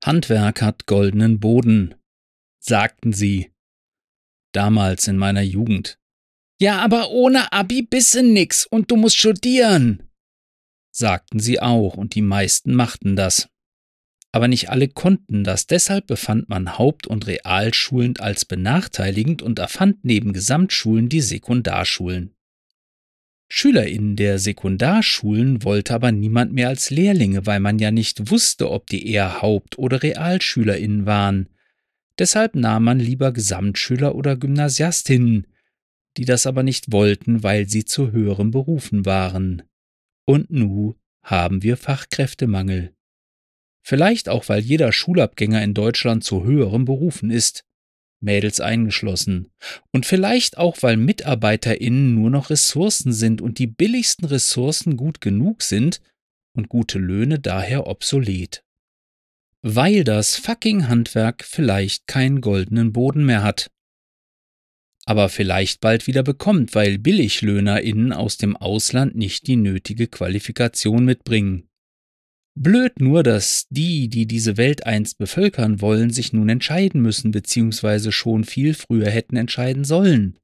Handwerk hat goldenen Boden, sagten sie, damals in meiner Jugend. Ja, aber ohne Abi bist du nix und du musst studieren, sagten sie auch, und die meisten machten das. Aber nicht alle konnten das, deshalb befand man Haupt- und Realschulen als benachteiligend und erfand neben Gesamtschulen die Sekundarschulen. SchülerInnen der Sekundarschulen wollte aber niemand mehr als Lehrlinge, weil man ja nicht wusste, ob die eher Haupt- oder RealschülerInnen waren. Deshalb nahm man lieber Gesamtschüler oder Gymnasiastinnen, die das aber nicht wollten, weil sie zu höheren Berufen waren. Und nu haben wir Fachkräftemangel. Vielleicht auch, weil jeder Schulabgänger in Deutschland zu höheren Berufen ist, Mädels eingeschlossen. Und vielleicht auch, weil MitarbeiterInnen nur noch Ressourcen sind und die billigsten Ressourcen gut genug sind und gute Löhne daher obsolet. Weil das fucking Handwerk vielleicht keinen goldenen Boden mehr hat. Aber vielleicht bald wieder bekommt, weil BilliglöhnerInnen aus dem Ausland nicht die nötige Qualifikation mitbringen. Blöd nur, dass die diese Welt einst bevölkern wollen, sich nun entscheiden müssen, beziehungsweise schon viel früher hätten entscheiden sollen.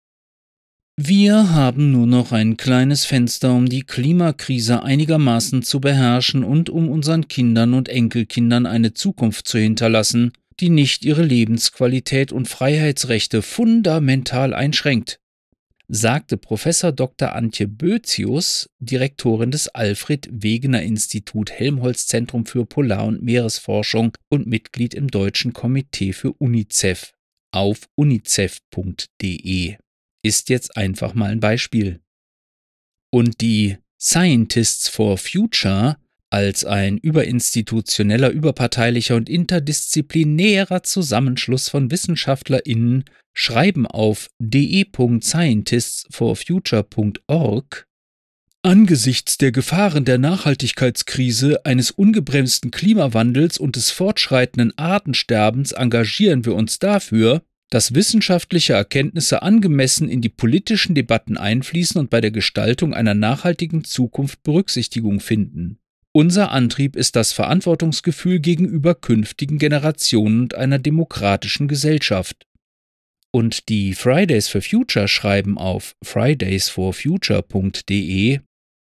Wir haben nur noch ein kleines Fenster, um die Klimakrise einigermaßen zu beherrschen und um unseren Kindern und Enkelkindern eine Zukunft zu hinterlassen, die nicht ihre Lebensqualität und Freiheitsrechte fundamental einschränkt, sagte Professor Dr. Antje Boethius, Direktorin des Alfred-Wegener-Institut Helmholtz-Zentrum für Polar- und Meeresforschung und Mitglied im Deutschen Komitee für UNICEF, auf unicef.de. Ist jetzt einfach mal ein Beispiel. Und die Scientists for Future als ein überinstitutioneller, überparteilicher und interdisziplinärer Zusammenschluss von WissenschaftlerInnen schreiben auf de.scientistsforfuture.org: Angesichts der Gefahren der Nachhaltigkeitskrise, eines ungebremsten Klimawandels und des fortschreitenden Artensterbens engagieren wir uns dafür, dass wissenschaftliche Erkenntnisse angemessen in die politischen Debatten einfließen und bei der Gestaltung einer nachhaltigen Zukunft Berücksichtigung finden. Unser Antrieb ist das Verantwortungsgefühl gegenüber künftigen Generationen und einer demokratischen Gesellschaft. Und die Fridays for Future schreiben auf fridaysforfuture.de: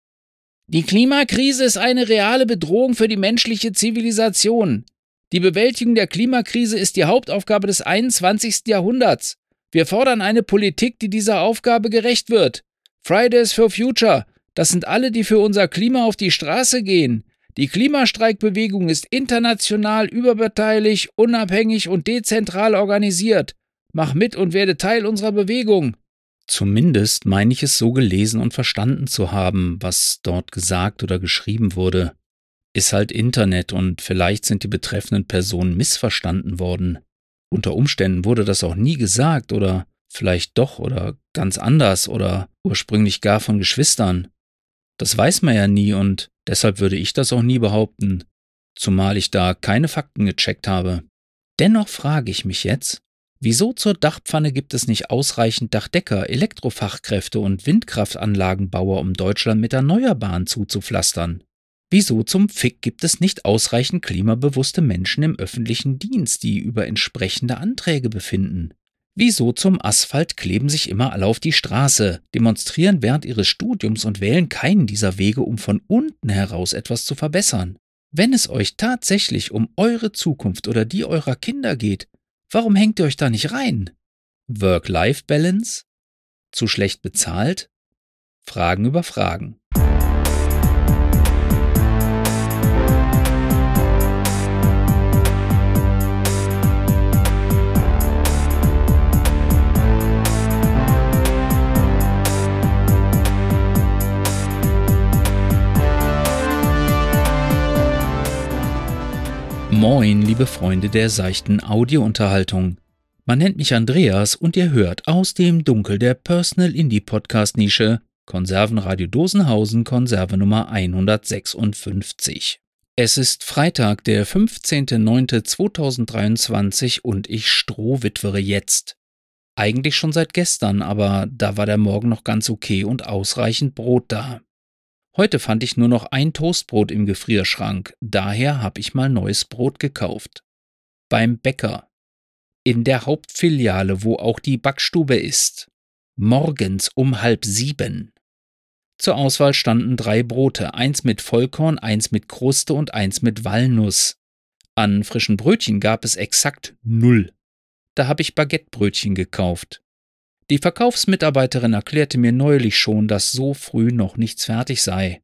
Die Klimakrise ist eine reale Bedrohung für die menschliche Zivilisation. Die Bewältigung der Klimakrise ist die Hauptaufgabe des 21. Jahrhunderts. Wir fordern eine Politik, die dieser Aufgabe gerecht wird. Fridays for Future, das sind alle, die für unser Klima auf die Straße gehen. Die Klimastreikbewegung ist international, überparteilich, unabhängig und dezentral organisiert. Mach mit und werde Teil unserer Bewegung. Zumindest meine ich es so gelesen und verstanden zu haben, was dort gesagt oder geschrieben wurde. Ist halt Internet und vielleicht sind die betreffenden Personen missverstanden worden. Unter Umständen wurde das auch nie gesagt oder vielleicht doch oder ganz anders oder ursprünglich gar von Geschwistern. Das weiß man ja nie und deshalb würde ich das auch nie behaupten, zumal ich da keine Fakten gecheckt habe. Dennoch frage ich mich jetzt, wieso zur Dachpfanne gibt es nicht ausreichend Dachdecker, Elektrofachkräfte und Windkraftanlagenbauer, um Deutschland mit Erneuerbaren zuzupflastern? Wieso zum Fick gibt es nicht ausreichend klimabewusste Menschen im öffentlichen Dienst, die über entsprechende Anträge befinden? Wieso zum Asphalt kleben sich immer alle auf die Straße, demonstrieren während ihres Studiums und wählen keinen dieser Wege, um von unten heraus etwas zu verbessern? Wenn es euch tatsächlich um eure Zukunft oder die eurer Kinder geht, warum hängt ihr euch da nicht rein? Work-Life-Balance? Zu schlecht bezahlt? Fragen über Fragen. Moin, liebe Freunde der seichten Audiounterhaltung. Man nennt mich Andreas und ihr hört aus dem Dunkel der Personal Indie Podcast Nische Konservenradio Dosenhausen, Konserve Nummer 156. Es ist Freitag, der 15.09.2023 und ich strohwitwere jetzt. Eigentlich schon seit gestern, aber da war der Morgen noch ganz okay und ausreichend Brot da. Heute fand ich nur noch ein Toastbrot im Gefrierschrank, daher habe ich mal neues Brot gekauft. Beim Bäcker. In der Hauptfiliale, wo auch die Backstube ist. Morgens um 6:30. Zur Auswahl standen 3 Brote, eins mit Vollkorn, eins mit Kruste und eins mit Walnuss. An frischen Brötchen gab es exakt 0. Da habe ich Baguettebrötchen gekauft. Die Verkaufsmitarbeiterin erklärte mir neulich schon, dass so früh noch nichts fertig sei.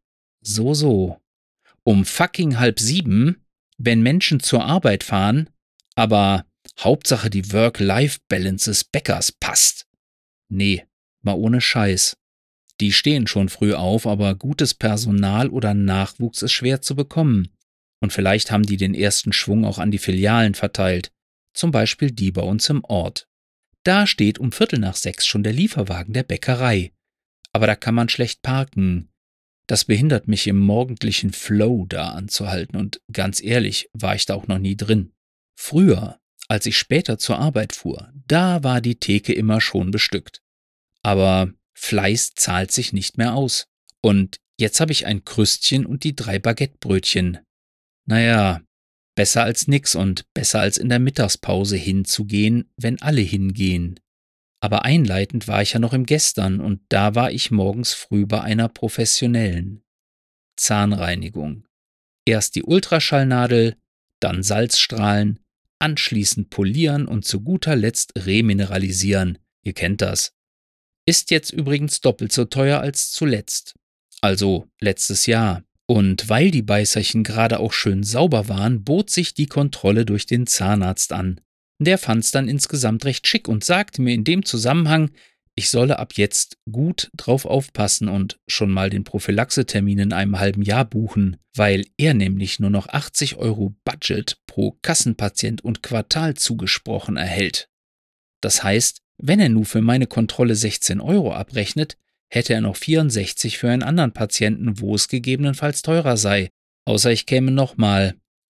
So. Um fucking 6:30, wenn Menschen zur Arbeit fahren, aber Hauptsache die Work-Life-Balance des Bäckers passt. Nee, mal ohne Scheiß. Die stehen schon früh auf, aber gutes Personal oder Nachwuchs ist schwer zu bekommen. Und vielleicht haben die den ersten Schwung auch an die Filialen verteilt, zum Beispiel die bei uns im Ort. Da steht um 5:45 schon der Lieferwagen der Bäckerei. Aber da kann man schlecht parken. Das behindert mich im morgendlichen Flow da anzuhalten und ganz ehrlich, war ich da auch noch nie drin. Früher, als ich später zur Arbeit fuhr, da war die Theke immer schon bestückt. Aber Fleiß zahlt sich nicht mehr aus. Und jetzt habe ich ein Krüstchen und die 3 Baguettebrötchen. Naja, besser als nix und besser als in der Mittagspause hinzugehen, wenn alle hingehen. Aber einleitend war ich ja noch im Gestern und da war ich morgens früh bei einer professionellen Zahnreinigung. Erst die Ultraschallnadel, dann Salzstrahlen, anschließend polieren und zu guter Letzt remineralisieren. Ihr kennt das. Ist jetzt übrigens doppelt so teuer als zuletzt. Also letztes Jahr. Und weil die Beißerchen gerade auch schön sauber waren, bot sich die Kontrolle durch den Zahnarzt an. Der fand's dann insgesamt recht schick und sagte mir in dem Zusammenhang, ich solle ab jetzt gut drauf aufpassen und schon mal den Prophylaxetermin in einem halben Jahr buchen, weil er nämlich nur noch 80 € Budget pro Kassenpatient und Quartal zugesprochen erhält. Das heißt, wenn er nur für meine Kontrolle 16 € abrechnet, hätte er noch 64 für einen anderen Patienten, wo es gegebenenfalls teurer sei, außer ich käme nochmal.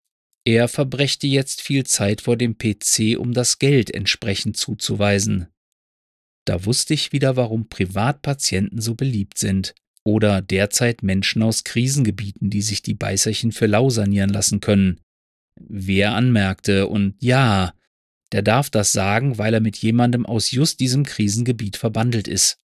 Er verbrächte jetzt viel Zeit vor dem PC, um das Geld entsprechend zuzuweisen. Da wusste ich wieder, warum Privatpatienten so beliebt sind. Oder derzeit Menschen aus Krisengebieten, die sich die Beißerchen für lau sanieren lassen können. Wer anmerkte, und ja, der darf das sagen, weil er mit jemandem aus just diesem Krisengebiet verbandelt ist.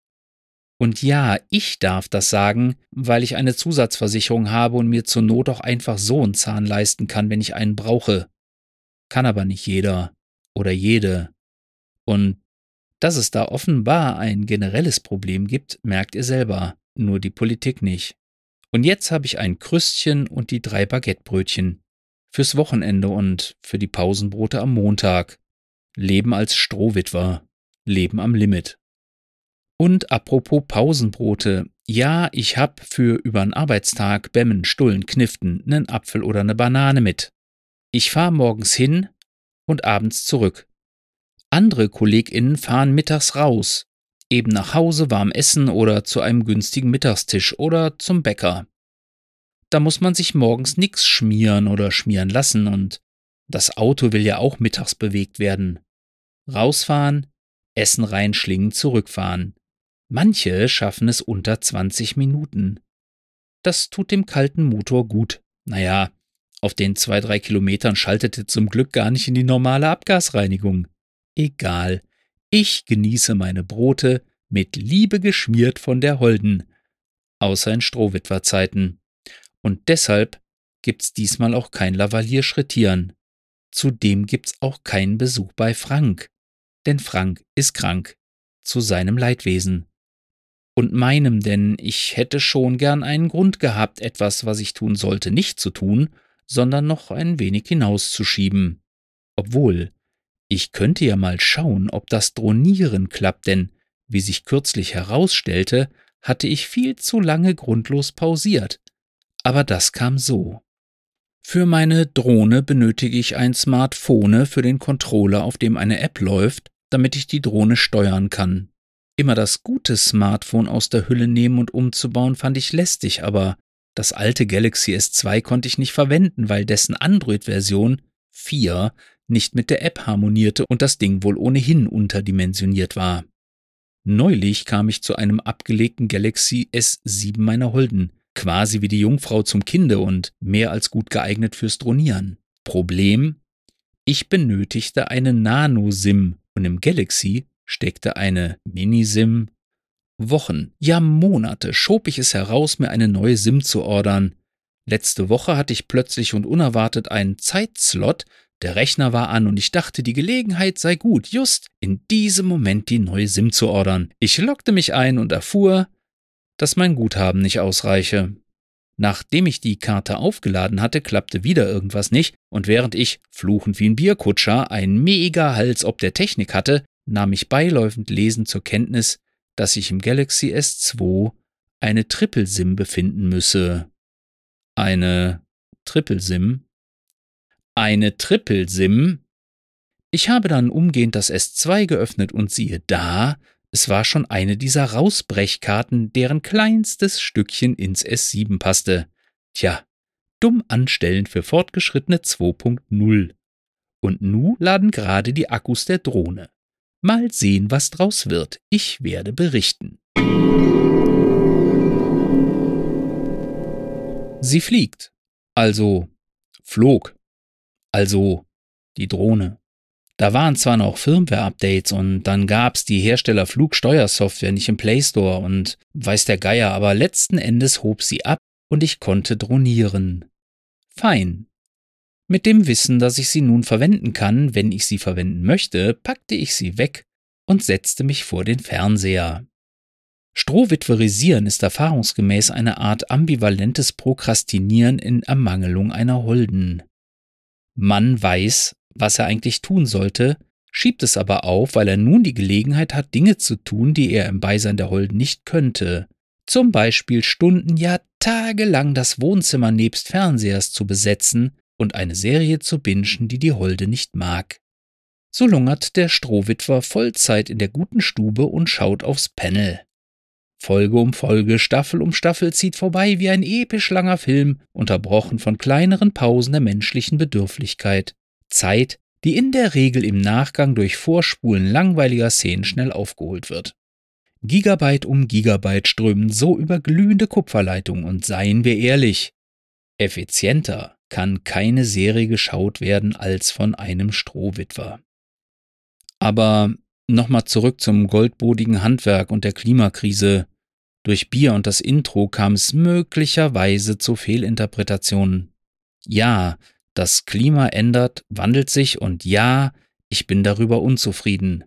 Und ja, ich darf das sagen, weil ich eine Zusatzversicherung habe und mir zur Not auch einfach so einen Zahn leisten kann, wenn ich einen brauche. Kann aber nicht jeder oder jede. Und dass es da offenbar ein generelles Problem gibt, merkt ihr selber, nur die Politik nicht. Und jetzt habe ich ein Krüstchen und die 3 Baguettebrötchen. Fürs Wochenende und für die Pausenbrote am Montag. Leben als Strohwitwer. Leben am Limit. Und apropos Pausenbrote, ja, ich hab für übern Arbeitstag Bemmen, Stullen, Kniften, nen Apfel oder ne Banane mit. Ich fahr morgens hin und abends zurück. Andere KollegInnen fahren mittags raus, eben nach Hause, warm essen oder zu einem günstigen Mittagstisch oder zum Bäcker. Da muss man sich morgens nix schmieren oder schmieren lassen und das Auto will ja auch mittags bewegt werden. Rausfahren, Essen reinschlingen, zurückfahren. Manche schaffen es unter 20 Minuten. Das tut dem kalten Motor gut. Naja, auf den 2-3 Kilometern schaltete zum Glück gar nicht in die normale Abgasreinigung. Egal, ich genieße meine Brote mit Liebe geschmiert von der Holden. Außer in Strohwitwerzeiten. Und deshalb gibt's diesmal auch kein Lavalier-Schrittieren. Zudem gibt's auch keinen Besuch bei Frank. Denn Frank ist krank. Zu seinem Leidwesen. Und meinem, denn ich hätte schon gern einen Grund gehabt, etwas, was ich tun sollte, nicht zu tun, sondern noch ein wenig hinauszuschieben. Obwohl, ich könnte ja mal schauen, ob das Dronieren klappt, denn, wie sich kürzlich herausstellte, hatte ich viel zu lange grundlos pausiert. Aber das kam so. Für meine Drohne benötige ich ein Smartphone für den Controller, auf dem eine App läuft, damit ich die Drohne steuern kann. Immer das gute Smartphone aus der Hülle nehmen und umzubauen fand ich lästig, aber das alte Galaxy S2 konnte ich nicht verwenden, weil dessen Android-Version 4 nicht mit der App harmonierte und das Ding wohl ohnehin unterdimensioniert war. Neulich kam ich zu einem abgelegten Galaxy S7 meiner Holden. quasi wie die Jungfrau zum Kinde und mehr als gut geeignet fürs Dronieren. Problem: Ich benötigte eine Nano-SIM und im Galaxy steckte eine Mini-SIM. Wochen, ja Monate schob ich es heraus, mir eine neue SIM zu ordern. Letzte Woche hatte ich plötzlich und unerwartet einen Zeitslot, der Rechner war an und ich dachte, die Gelegenheit sei gut, just in diesem Moment die neue SIM zu ordern. Ich loggte mich ein und erfuhr, dass mein Guthaben nicht ausreiche. Nachdem ich die Karte aufgeladen hatte, klappte wieder irgendwas nicht und während ich, fluchend wie ein Bierkutscher, einen mega Hals ob der Technik hatte, nahm ich beiläufend lesend zur Kenntnis, dass sich im Galaxy S2 eine Triple-SIM befinden müsse. Eine Triple-SIM? Eine Triple-SIM? Ich habe dann umgehend das S2 geöffnet und siehe da, es war schon eine dieser Rausbrechkarten, deren kleinstes Stückchen ins S7 passte. Tja, dumm anstellen für Fortgeschrittene 2.0. Und nu laden gerade die Akkus der Drohne. Mal sehen, was draus wird. Ich werde berichten. Sie fliegt. Also flog. Also die Drohne. Da waren zwar noch Firmware-Updates und dann gab's die Hersteller-Flugsteuersoftware nicht im Play Store und weiß der Geier, aber letzten Endes hob sie ab und ich konnte dronieren. Fein. Mit dem Wissen, dass ich sie nun verwenden kann, wenn ich sie verwenden möchte, packte ich sie weg und setzte mich vor den Fernseher. Strohwitwerisieren ist erfahrungsgemäß eine Art ambivalentes Prokrastinieren in Ermangelung einer Holden. Man weiß, was er eigentlich tun sollte, schiebt es aber auf, weil er nun die Gelegenheit hat, Dinge zu tun, die er im Beisein der Holden nicht könnte. Zum Beispiel Stunden, ja tagelang das Wohnzimmer nebst Fernsehers zu besetzen und eine Serie zu bingen, die die Holde nicht mag. So lungert der Strohwitwer Vollzeit in der guten Stube und schaut aufs Panel. Folge um Folge, Staffel um Staffel zieht vorbei wie ein episch langer Film, unterbrochen von kleineren Pausen der menschlichen Bedürftigkeit. Zeit, die in der Regel im Nachgang durch Vorspulen langweiliger Szenen schnell aufgeholt wird. Gigabyte um Gigabyte strömen so über glühende Kupferleitungen und seien wir ehrlich, effizienter kann keine Serie geschaut werden als von einem Strohwitwer. Aber nochmal zurück zum goldbodigen Handwerk und der Klimakrise. Durch Bier und das Intro kam es möglicherweise zu Fehlinterpretationen. Ja, das Klima ändert, wandelt sich und ja, ich bin darüber unzufrieden.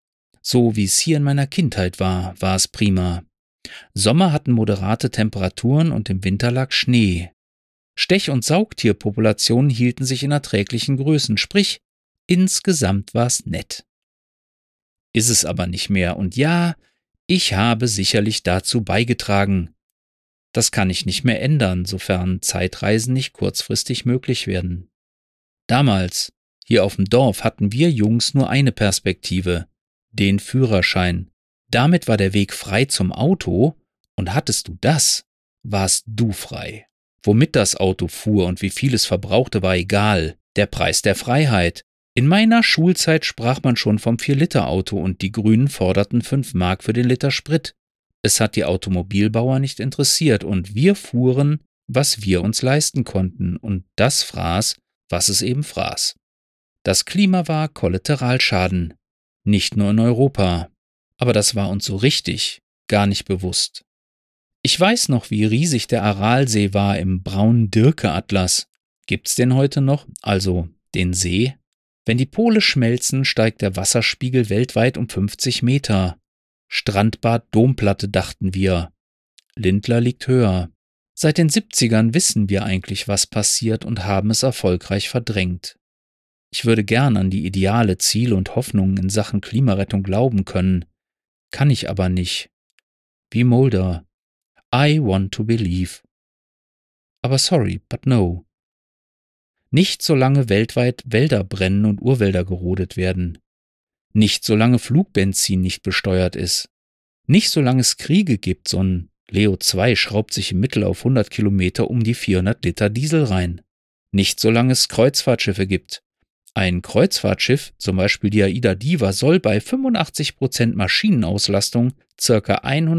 So wie es hier in meiner Kindheit war, war es prima. Sommer hatten moderate Temperaturen und im Winter lag Schnee. Stech- und Saugtierpopulationen hielten sich in erträglichen Größen, sprich, insgesamt war's nett. Ist es aber nicht mehr und ja, ich habe sicherlich dazu beigetragen. Das kann ich nicht mehr ändern, sofern Zeitreisen nicht kurzfristig möglich werden. Damals, hier auf dem Dorf, hatten wir Jungs nur eine Perspektive, den Führerschein. Damit war der Weg frei zum Auto und hattest du das, warst du frei. Womit das Auto fuhr und wie viel es verbrauchte, war egal. Der Preis der Freiheit. In meiner Schulzeit sprach man schon vom 4-Liter-Auto und die Grünen forderten 5 Mark für den Liter Sprit. Es hat die Automobilbauer nicht interessiert und wir fuhren, was wir uns leisten konnten und das fraß, was es eben fraß. Das Klima war Kollateralschaden. Nicht nur in Europa. Aber das war uns so richtig, gar nicht bewusst. Ich weiß noch, wie riesig der Aralsee war im braunen Dirke-Atlas. Gibt's den heute noch? Also den See? Wenn die Pole schmelzen, steigt der Wasserspiegel weltweit um 50 Meter. Strandbad Domplatte, dachten wir. Lindlar liegt höher. Seit den 70ern wissen wir eigentlich, was passiert und haben es erfolgreich verdrängt. Ich würde gern an die Ideale, Ziele und Hoffnungen in Sachen Klimarettung glauben können. Kann ich aber nicht. Wie Mulder. I want to believe. Aber sorry, but no. Nicht solange weltweit Wälder brennen und Urwälder gerodet werden. Nicht solange Flugbenzin nicht besteuert ist. Nicht solange es Kriege gibt, so ein Leo 2 schraubt sich im Mittel auf 100 Kilometer um die 400 Liter Diesel rein. Nicht solange es Kreuzfahrtschiffe gibt. Ein Kreuzfahrtschiff, zum Beispiel die Aida Diva, soll bei 85% Maschinenauslastung ca.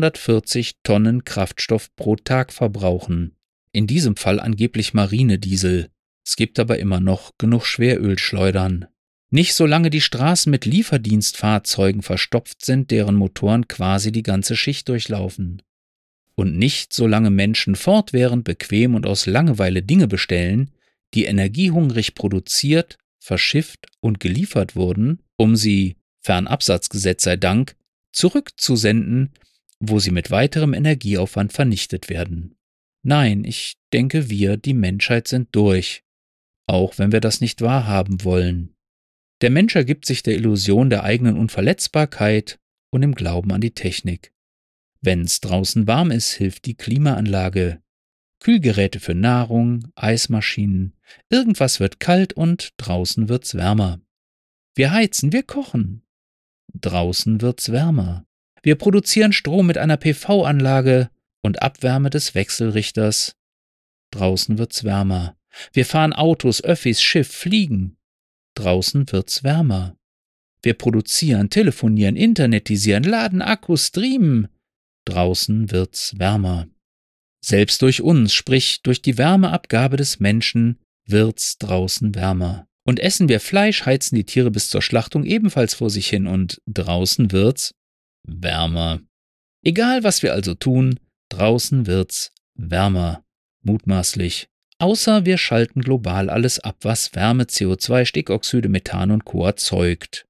140 Tonnen Kraftstoff pro Tag verbrauchen. In diesem Fall angeblich Marinediesel. Es gibt aber immer noch genug Schwerölschleudern. Nicht solange die Straßen mit Lieferdienstfahrzeugen verstopft sind, deren Motoren quasi die ganze Schicht durchlaufen. Und nicht solange Menschen fortwährend bequem und aus Langeweile Dinge bestellen, die energiehungrig produziert, verschifft und geliefert wurden, um sie, Fernabsatzgesetz sei Dank, zurückzusenden, wo sie mit weiterem Energieaufwand vernichtet werden. Nein, ich denke, wir, die Menschheit, sind durch, auch wenn wir das nicht wahrhaben wollen. Der Mensch ergibt sich der Illusion der eigenen Unverletzbarkeit und im Glauben an die Technik. Wenn's draußen warm ist, hilft die Klimaanlage. Kühlgeräte für Nahrung, Eismaschinen, irgendwas wird kalt und draußen wird's wärmer. Wir heizen, wir kochen. Draußen wird's wärmer. Wir produzieren Strom mit einer PV-Anlage und Abwärme des Wechselrichters. Draußen wird's wärmer. Wir fahren Autos, Öffis, Schiff, fliegen. Draußen wird's wärmer. Wir produzieren, telefonieren, internetisieren, laden Akkus, streamen. Draußen wird's wärmer. Selbst durch uns, sprich durch die Wärmeabgabe des Menschen, wird's draußen wärmer. Und essen wir Fleisch, heizen die Tiere bis zur Schlachtung ebenfalls vor sich hin und draußen wird's wärmer. Egal was wir also tun, draußen wird's wärmer. Mutmaßlich. Außer wir schalten global alles ab, was Wärme, CO2, Stickoxide, Methan und Co. erzeugt.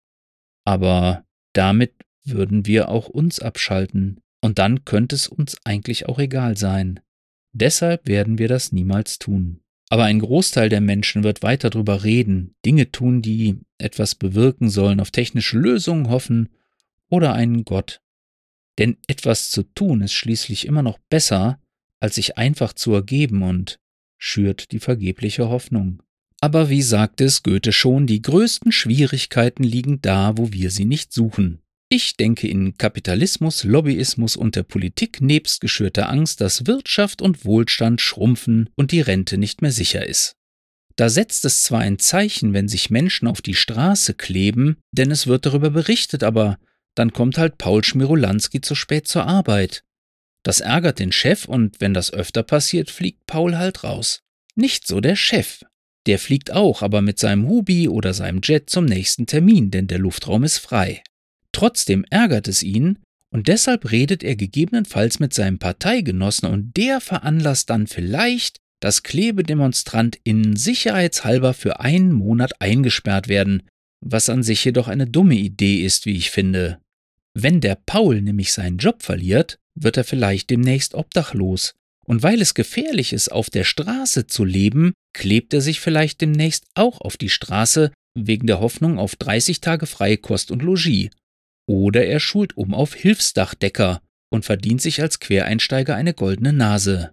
Aber damit würden wir auch uns abschalten. Und dann könnte es uns eigentlich auch egal sein. Deshalb werden wir das niemals tun. Aber ein Großteil der Menschen wird weiter drüber reden, Dinge tun, die etwas bewirken sollen, auf technische Lösungen hoffen oder einen Gott. Denn etwas zu tun ist schließlich immer noch besser, als sich einfach zu ergeben und schürt die vergebliche Hoffnung. Aber wie sagte es Goethe schon, die größten Schwierigkeiten liegen da, wo wir sie nicht suchen. Ich denke in Kapitalismus, Lobbyismus und der Politik nebst geschürter Angst, dass Wirtschaft und Wohlstand schrumpfen und die Rente nicht mehr sicher ist. Da setzt es zwar ein Zeichen, wenn sich Menschen auf die Straße kleben, denn es wird darüber berichtet, aber dann kommt halt Paul Schmirolanski zu spät zur Arbeit. Das ärgert den Chef und wenn das öfter passiert, fliegt Paul halt raus. Nicht so der Chef. Der fliegt auch, aber mit seinem Hubi oder seinem Jet zum nächsten Termin, denn der Luftraum ist frei. Trotzdem ärgert es ihn und deshalb redet er gegebenenfalls mit seinem Parteigenossen und der veranlasst dann vielleicht, dass KlebedemonstrantInnen sicherheitshalber für 1 Monat eingesperrt werden, was an sich jedoch eine dumme Idee ist, wie ich finde. Wenn der Paul nämlich seinen Job verliert, wird er vielleicht demnächst obdachlos. Und weil es gefährlich ist, auf der Straße zu leben, klebt er sich vielleicht demnächst auch auf die Straße wegen der Hoffnung auf 30 Tage freie Kost und Logis. Oder er schult um auf Hilfsdachdecker und verdient sich als Quereinsteiger eine goldene Nase.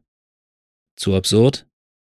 Zu absurd?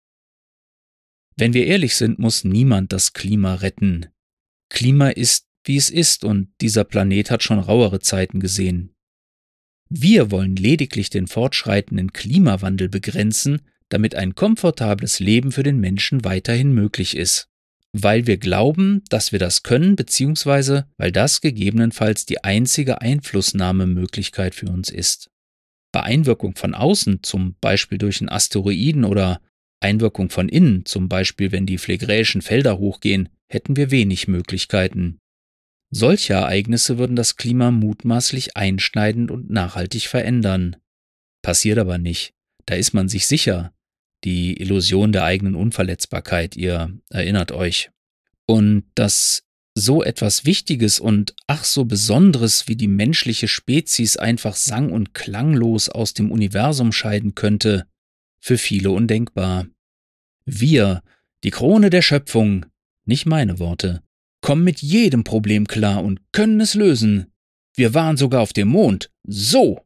Wenn wir ehrlich sind, muss niemand das Klima retten. Klima ist, wie es ist, und dieser Planet hat schon rauere Zeiten gesehen. Wir wollen lediglich den fortschreitenden Klimawandel begrenzen, damit ein komfortables Leben für den Menschen weiterhin möglich ist. Weil wir glauben, dass wir das können, beziehungsweise weil das gegebenenfalls die einzige Einflussnahmemöglichkeit für uns ist. Bei Einwirkung von außen, zum Beispiel durch einen Asteroiden oder Einwirkung von innen, zum Beispiel wenn die phlegräischen Felder hochgehen, hätten wir wenig Möglichkeiten. Solche Ereignisse würden das Klima mutmaßlich einschneidend und nachhaltig verändern. Passiert aber nicht. Da ist man sich sicher. Die Illusion der eigenen Unverletzbarkeit, ihr erinnert euch. Und dass so etwas Wichtiges und ach so Besonderes wie die menschliche Spezies einfach sang- und klanglos aus dem Universum scheiden könnte, für viele undenkbar. Wir, die Krone der Schöpfung, nicht meine Worte, kommen mit jedem Problem klar und können es lösen. Wir waren sogar auf dem Mond. So!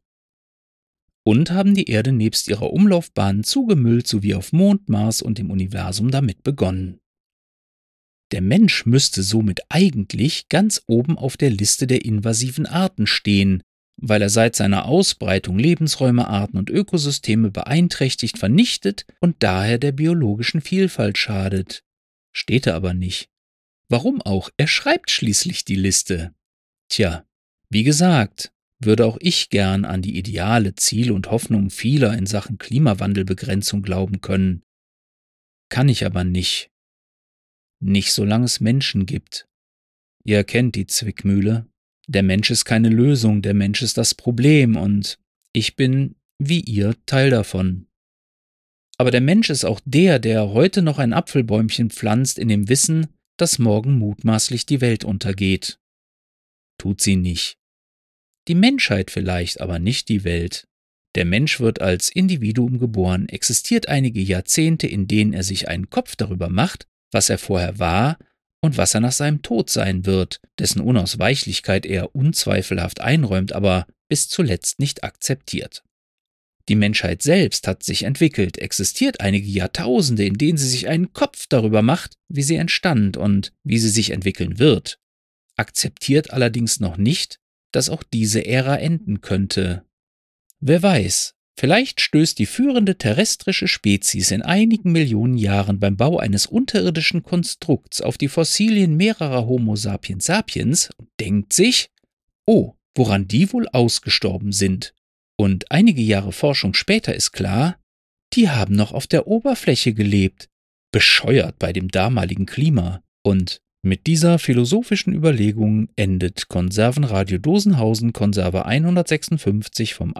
Und haben die Erde nebst ihrer Umlaufbahn zugemüllt sowie auf Mond, Mars und dem Universum damit begonnen. Der Mensch müsste somit eigentlich ganz oben auf der Liste der invasiven Arten stehen, weil er seit seiner Ausbreitung Lebensräume, Arten und Ökosysteme beeinträchtigt, vernichtet und daher der biologischen Vielfalt schadet. Steht er aber nicht. Warum auch? Er schreibt schließlich die Liste. Tja, wie gesagt, würde auch ich gern an die Ideale, Ziele und Hoffnungen vieler in Sachen Klimawandelbegrenzung glauben können. Kann ich aber nicht. Nicht solange es Menschen gibt. Ihr kennt die Zwickmühle. Der Mensch ist keine Lösung, der Mensch ist das Problem und ich bin, wie ihr, Teil davon. Aber der Mensch ist auch der heute noch ein Apfelbäumchen pflanzt in dem Wissen, dass morgen mutmaßlich die Welt untergeht. Tut sie nicht. Die Menschheit vielleicht, aber nicht die Welt. Der Mensch wird als Individuum geboren, existiert einige Jahrzehnte, in denen er sich einen Kopf darüber macht, was er vorher war und was er nach seinem Tod sein wird, dessen Unausweichlichkeit er unzweifelhaft einräumt, aber bis zuletzt nicht akzeptiert. Die Menschheit selbst hat sich entwickelt, existiert einige Jahrtausende, in denen sie sich einen Kopf darüber macht, wie sie entstand und wie sie sich entwickeln wird, akzeptiert allerdings noch nicht, dass auch diese Ära enden könnte. Wer weiß, vielleicht stößt die führende terrestrische Spezies in einigen Millionen Jahren beim Bau eines unterirdischen Konstrukts auf die Fossilien mehrerer Homo sapiens sapiens und denkt sich, oh, woran die wohl ausgestorben sind. Und einige Jahre Forschung später ist klar, die haben noch auf der Oberfläche gelebt, bescheuert bei dem damaligen Klima. Und mit dieser philosophischen Überlegung endet Konservenradio Dosenhausen Konserve 156 vom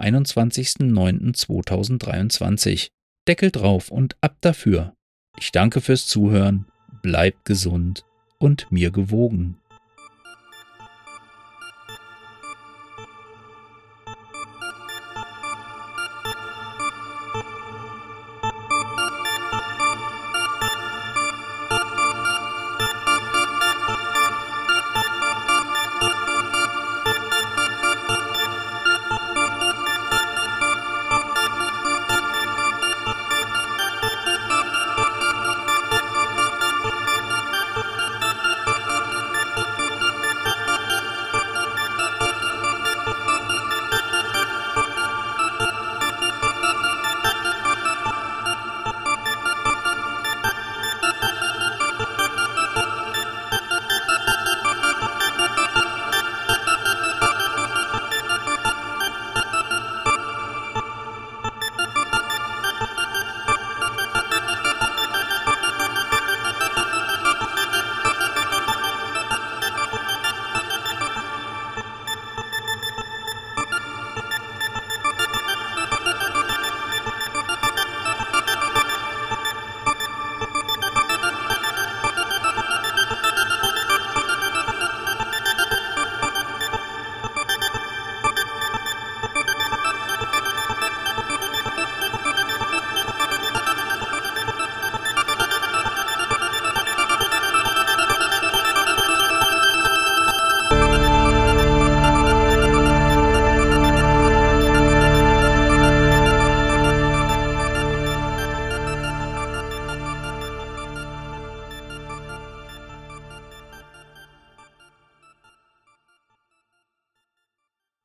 21.09.2023. Deckel drauf und ab dafür. Ich danke fürs Zuhören, bleibt gesund und mir gewogen.